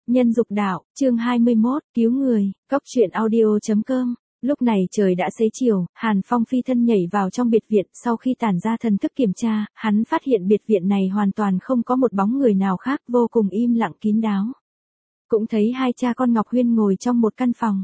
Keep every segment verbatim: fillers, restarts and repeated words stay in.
Nhân dục đạo, chương hai mươi mốt, cứu người, góc truyện audio chấm com. Lúc này trời đã xế chiều, Hàn Phong phi thân nhảy vào trong biệt viện, sau khi tản ra thần thức kiểm tra, hắn phát hiện biệt viện này hoàn toàn không có một bóng người nào khác, vô cùng im lặng kín đáo. Cũng thấy hai cha con Ngọc Huyên ngồi trong một căn phòng.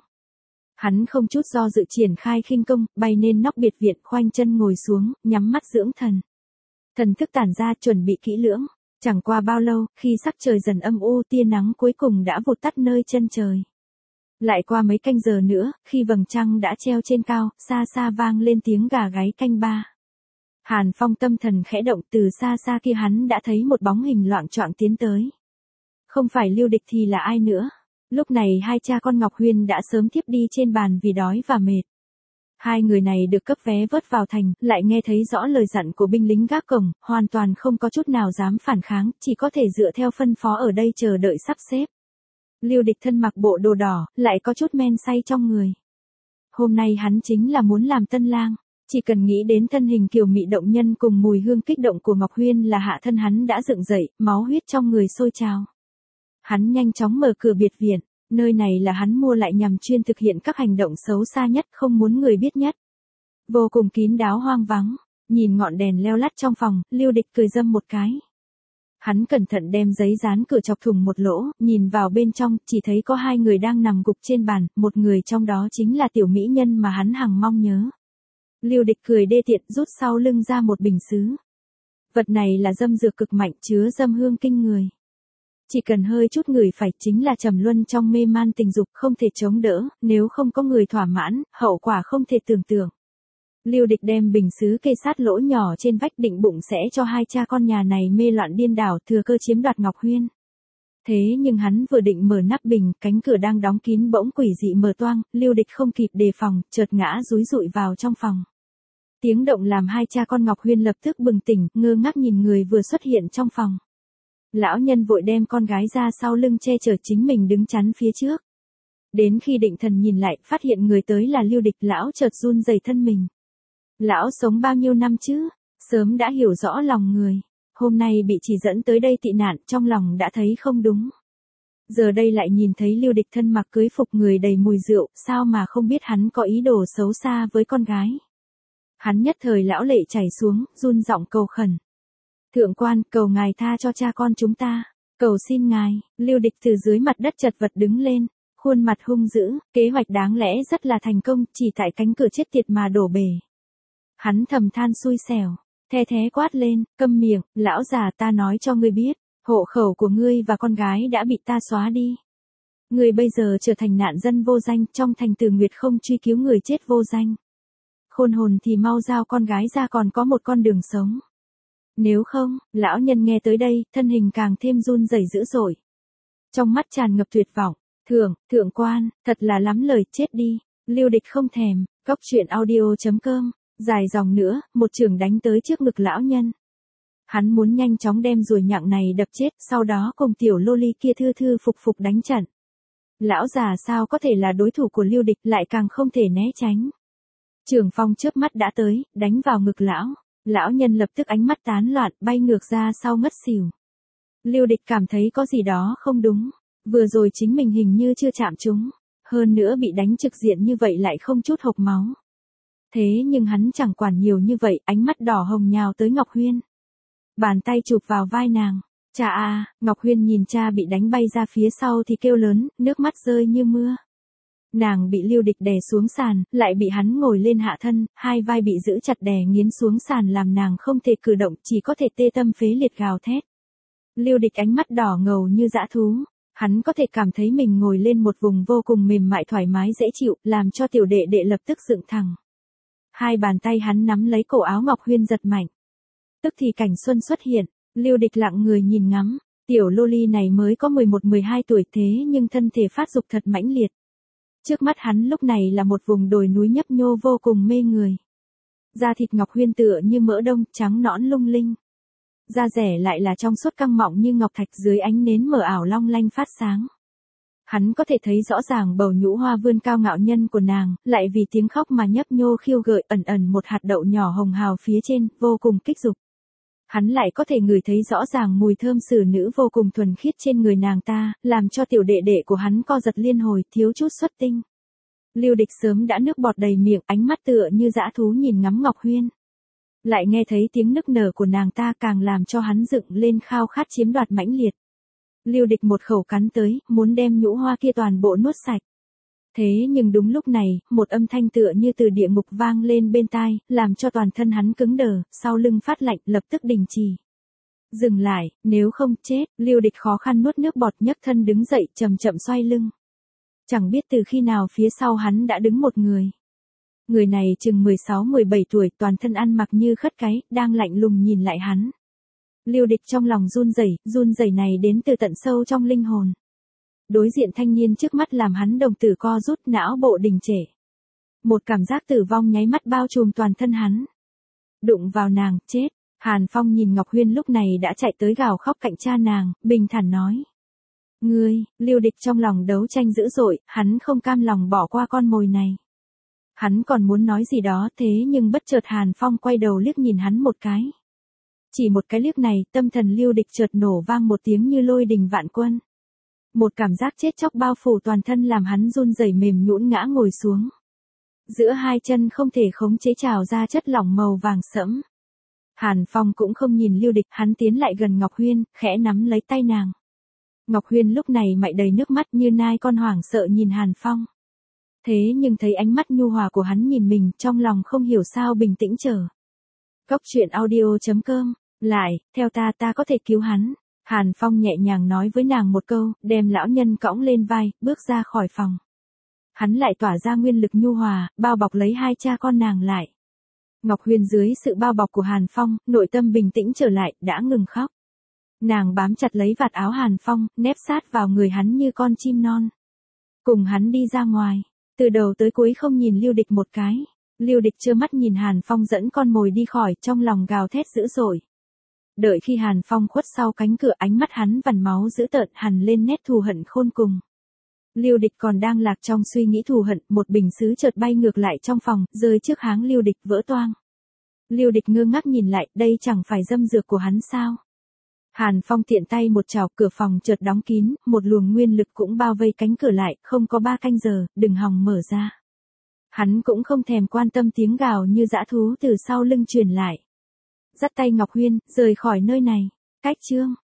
Hắn không chút do dự triển khai khinh công, bay lên nóc biệt viện, khoanh chân ngồi xuống, nhắm mắt dưỡng thần. Thần thức tản ra, chuẩn bị kỹ lưỡng. Chẳng qua bao lâu, khi sắc trời dần âm u, tia nắng cuối cùng đã vụt tắt nơi chân trời. Lại qua mấy canh giờ nữa, khi vầng trăng đã treo trên cao, xa xa vang lên tiếng gà gáy canh ba. Hàn Phong tâm thần khẽ động, từ xa xa kia hắn đã thấy một bóng hình loạng choạng tiến tới. Không phải Lưu Địch thì là ai nữa? Lúc này hai cha con Ngọc Huyên đã sớm thiếp đi trên bàn vì đói và mệt. Hai người này được cấp vé vớt vào thành, lại nghe thấy rõ lời dặn của binh lính gác cổng, hoàn toàn không có chút nào dám phản kháng, chỉ có thể dựa theo phân phó ở đây chờ đợi sắp xếp. Lưu Địch thân mặc bộ đồ đỏ, lại có chút men say trong người. Hôm nay hắn chính là muốn làm tân lang, chỉ cần nghĩ đến thân hình kiều mị động nhân cùng mùi hương kích động của Ngọc Huyên là hạ thân hắn đã dựng dậy, máu huyết trong người sôi trào. Hắn nhanh chóng mở cửa biệt viện. Nơi này là hắn mua lại nhằm chuyên thực hiện các hành động xấu xa nhất, không muốn người biết nhất. Vô cùng kín đáo hoang vắng, nhìn ngọn đèn leo lắt trong phòng, Lưu Địch cười dâm một cái. Hắn cẩn thận đem giấy dán cửa chọc thủng một lỗ, nhìn vào bên trong, chỉ thấy có hai người đang nằm gục trên bàn, một người trong đó chính là tiểu mỹ nhân mà hắn hằng mong nhớ. Lưu Địch cười đê tiện, rút sau lưng ra một bình sứ. Vật này là dâm dược cực mạnh, chứa dâm hương kinh người. Chỉ cần hơi chút ngửi phải, chính là trầm luân trong mê man tình dục, không thể chống đỡ, nếu không có người thỏa mãn, hậu quả không thể tưởng tượng. Lưu Địch đem bình sứ kê sát lỗ nhỏ trên vách, định bụng sẽ cho hai cha con nhà này mê loạn điên đảo, thừa cơ chiếm đoạt Ngọc Huyên. Thế nhưng hắn vừa định mở nắp bình, cánh cửa đang đóng kín bỗng quỷ dị mở toang, Lưu Địch không kịp đề phòng, chợt ngã dúi dụi vào trong phòng. Tiếng động làm hai cha con Ngọc Huyên lập tức bừng tỉnh, ngơ ngác nhìn người vừa xuất hiện trong phòng. Lão nhân vội đem con gái ra sau lưng che chở chính mình đứng chắn phía trước. Đến khi định thần nhìn lại, phát hiện người tới là Lưu Địch, lão chợt run rẩy thân mình. Lão sống bao nhiêu năm chứ, sớm đã hiểu rõ lòng người, hôm nay bị chỉ dẫn tới đây tị nạn, trong lòng đã thấy không đúng. Giờ đây lại nhìn thấy Lưu Địch thân mặc cưới phục, người đầy mùi rượu, sao mà không biết hắn có ý đồ xấu xa với con gái. Hắn nhất thời lão lệ chảy xuống, run giọng cầu khẩn. Thượng quan, cầu ngài tha cho cha con chúng ta, cầu xin ngài. Lưu Địch từ dưới mặt đất chật vật đứng lên, khuôn mặt hung dữ, kế hoạch đáng lẽ rất là thành công, chỉ tại cánh cửa chết tiệt mà đổ bể. Hắn thầm than xui xẻo, the thé quát lên, câm miệng, lão già, ta nói cho ngươi biết, hộ khẩu của ngươi và con gái đã bị ta xóa đi. Ngươi bây giờ trở thành nạn dân vô danh, trong thành Từ Nguyệt không truy cứu người chết vô danh. Khôn hồn thì mau giao con gái ra, còn có một con đường sống. Nếu không, lão nhân nghe tới đây, thân hình càng thêm run rẩy dữ dội. Trong mắt tràn ngập tuyệt vọng, thượng, thượng quan, thật là lắm lời, chết đi. Lưu Địch không thèm, góc truyện audio chấm com, dài dòng nữa, một chưởng đánh tới trước ngực lão nhân. Hắn muốn nhanh chóng đem ruồi nhặng này đập chết, sau đó cùng tiểu lô ly kia thư thư phục phục đánh trận. Lão già sao có thể là đối thủ của Lưu Địch, lại càng không thể né tránh. Trường phong chớp mắt đã tới, đánh vào ngực lão. Lão nhân lập tức ánh mắt tán loạn, bay ngược ra sau ngất xỉu. Lưu Địch cảm thấy có gì đó không đúng, vừa rồi chính mình hình như chưa chạm trúng, hơn nữa bị đánh trực diện như vậy lại không chút hộc máu. Thế nhưng hắn chẳng quản nhiều như vậy, ánh mắt đỏ hồng nhào tới Ngọc Huyên. Bàn tay chụp vào vai nàng, cha à, Ngọc Huyên nhìn cha bị đánh bay ra phía sau thì kêu lớn, nước mắt rơi như mưa. Nàng bị Lưu Địch đè xuống sàn, lại bị hắn ngồi lên hạ thân, hai vai bị giữ chặt đè nghiến xuống sàn làm nàng không thể cử động, chỉ có thể tê tâm phế liệt gào thét. Lưu Địch ánh mắt đỏ ngầu như dã thú, hắn có thể cảm thấy mình ngồi lên một vùng vô cùng mềm mại thoải mái dễ chịu, làm cho tiểu đệ đệ lập tức dựng thẳng. Hai bàn tay hắn nắm lấy cổ áo Ngọc Huyên giật mạnh. Tức thì cảnh xuân xuất hiện, Lưu Địch lặng người nhìn ngắm, tiểu lô ly này mới có mười một mười hai tuổi thế nhưng thân thể phát dục thật mãnh liệt. Trước mắt hắn lúc này là một vùng đồi núi nhấp nhô vô cùng mê người. Da thịt Ngọc Huyên tựa như mỡ đông, trắng nõn lung linh. Da rẻ lại là trong suốt căng mọng như ngọc thạch, dưới ánh nến mờ ảo long lanh phát sáng. Hắn có thể thấy rõ ràng bầu nhũ hoa vươn cao ngạo nhân của nàng, lại vì tiếng khóc mà nhấp nhô khiêu gợi, ẩn ẩn một hạt đậu nhỏ hồng hào phía trên, vô cùng kích dục. Hắn lại có thể ngửi thấy rõ ràng mùi thơm xử nữ vô cùng thuần khiết trên người nàng ta, làm cho tiểu đệ đệ của hắn co giật liên hồi, thiếu chút xuất tinh. Lưu Địch sớm đã nước bọt đầy miệng, ánh mắt tựa như dã thú nhìn ngắm Ngọc Huyên. Lại nghe thấy tiếng nức nở của nàng ta càng làm cho hắn dựng lên khao khát chiếm đoạt mãnh liệt. Lưu Địch một khẩu cắn tới, muốn đem nhũ hoa kia toàn bộ nuốt sạch. Thế nhưng đúng lúc này, một âm thanh tựa như từ địa ngục vang lên bên tai, làm cho toàn thân hắn cứng đờ, sau lưng phát lạnh, lập tức đình chỉ. Dừng lại, nếu không chết, Lưu Địch khó khăn nuốt nước bọt nhấc thân đứng dậy, chậm chậm xoay lưng. Chẳng biết từ khi nào phía sau hắn đã đứng một người. Người này chừng mười sáu mười bảy tuổi, toàn thân ăn mặc như khất cái, đang lạnh lùng nhìn lại hắn. Lưu Địch trong lòng run rẩy, run rẩy này đến từ tận sâu trong linh hồn. Đối diện thanh niên trước mắt làm hắn đồng tử co rút, não bộ đình trệ. Một cảm giác tử vong nháy mắt bao trùm toàn thân hắn. Đụng vào nàng, chết. Hàn Phong nhìn Ngọc Huyên lúc này đã chạy tới gào khóc cạnh cha nàng, bình thản nói. Ngươi, Lưu Địch trong lòng đấu tranh dữ dội, hắn không cam lòng bỏ qua con mồi này. Hắn còn muốn nói gì đó thế nhưng bất chợt Hàn Phong quay đầu liếc nhìn hắn một cái. Chỉ một cái liếc này, tâm thần Lưu Địch chợt nổ vang một tiếng như lôi đình vạn quân. Một cảm giác chết chóc bao phủ toàn thân làm hắn run rẩy mềm nhũn ngã ngồi xuống. Giữa hai chân không thể khống chế trào ra chất lỏng màu vàng sẫm. Hàn Phong cũng không nhìn Lưu Địch, hắn tiến lại gần Ngọc Huyên, khẽ nắm lấy tay nàng. Ngọc Huyên lúc này mạy đầy nước mắt như nai con hoảng sợ nhìn Hàn Phong. Thế nhưng thấy ánh mắt nhu hòa của hắn nhìn mình, trong lòng không hiểu sao bình tĩnh trở. Cốc truyện audio chấm com, lại, theo ta ta có thể cứu hắn. Hàn Phong nhẹ nhàng nói với nàng một câu, đem lão nhân cõng lên vai, bước ra khỏi phòng. Hắn lại tỏa ra nguyên lực nhu hòa, bao bọc lấy hai cha con nàng lại. Ngọc Huyên dưới sự bao bọc của Hàn Phong, nội tâm bình tĩnh trở lại, đã ngừng khóc. Nàng bám chặt lấy vạt áo Hàn Phong, nép sát vào người hắn như con chim non. Cùng hắn đi ra ngoài, từ đầu tới cuối không nhìn Lưu Địch một cái. Lưu Địch trơ mắt nhìn Hàn Phong dẫn con mồi đi khỏi, trong lòng gào thét dữ dội. Đợi khi Hàn Phong khuất sau cánh cửa, ánh mắt hắn vằn máu dữ tợn hằn lên nét thù hận khôn cùng. Lưu Địch còn đang lạc trong suy nghĩ thù hận, một bình sứ chợt bay ngược lại trong phòng, rơi trước háng Lưu Địch vỡ toang. Lưu Địch ngơ ngác nhìn lại, đây chẳng phải dâm dược của hắn sao? Hàn Phong tiện tay một chảo, cửa phòng chợt đóng kín, một luồng nguyên lực cũng bao vây cánh cửa lại, không có ba canh giờ, đừng hòng mở ra. Hắn cũng không thèm quan tâm tiếng gào như dã thú từ sau lưng truyền lại. Dắt tay Ngọc Huyên, rời khỏi nơi này. Cách chương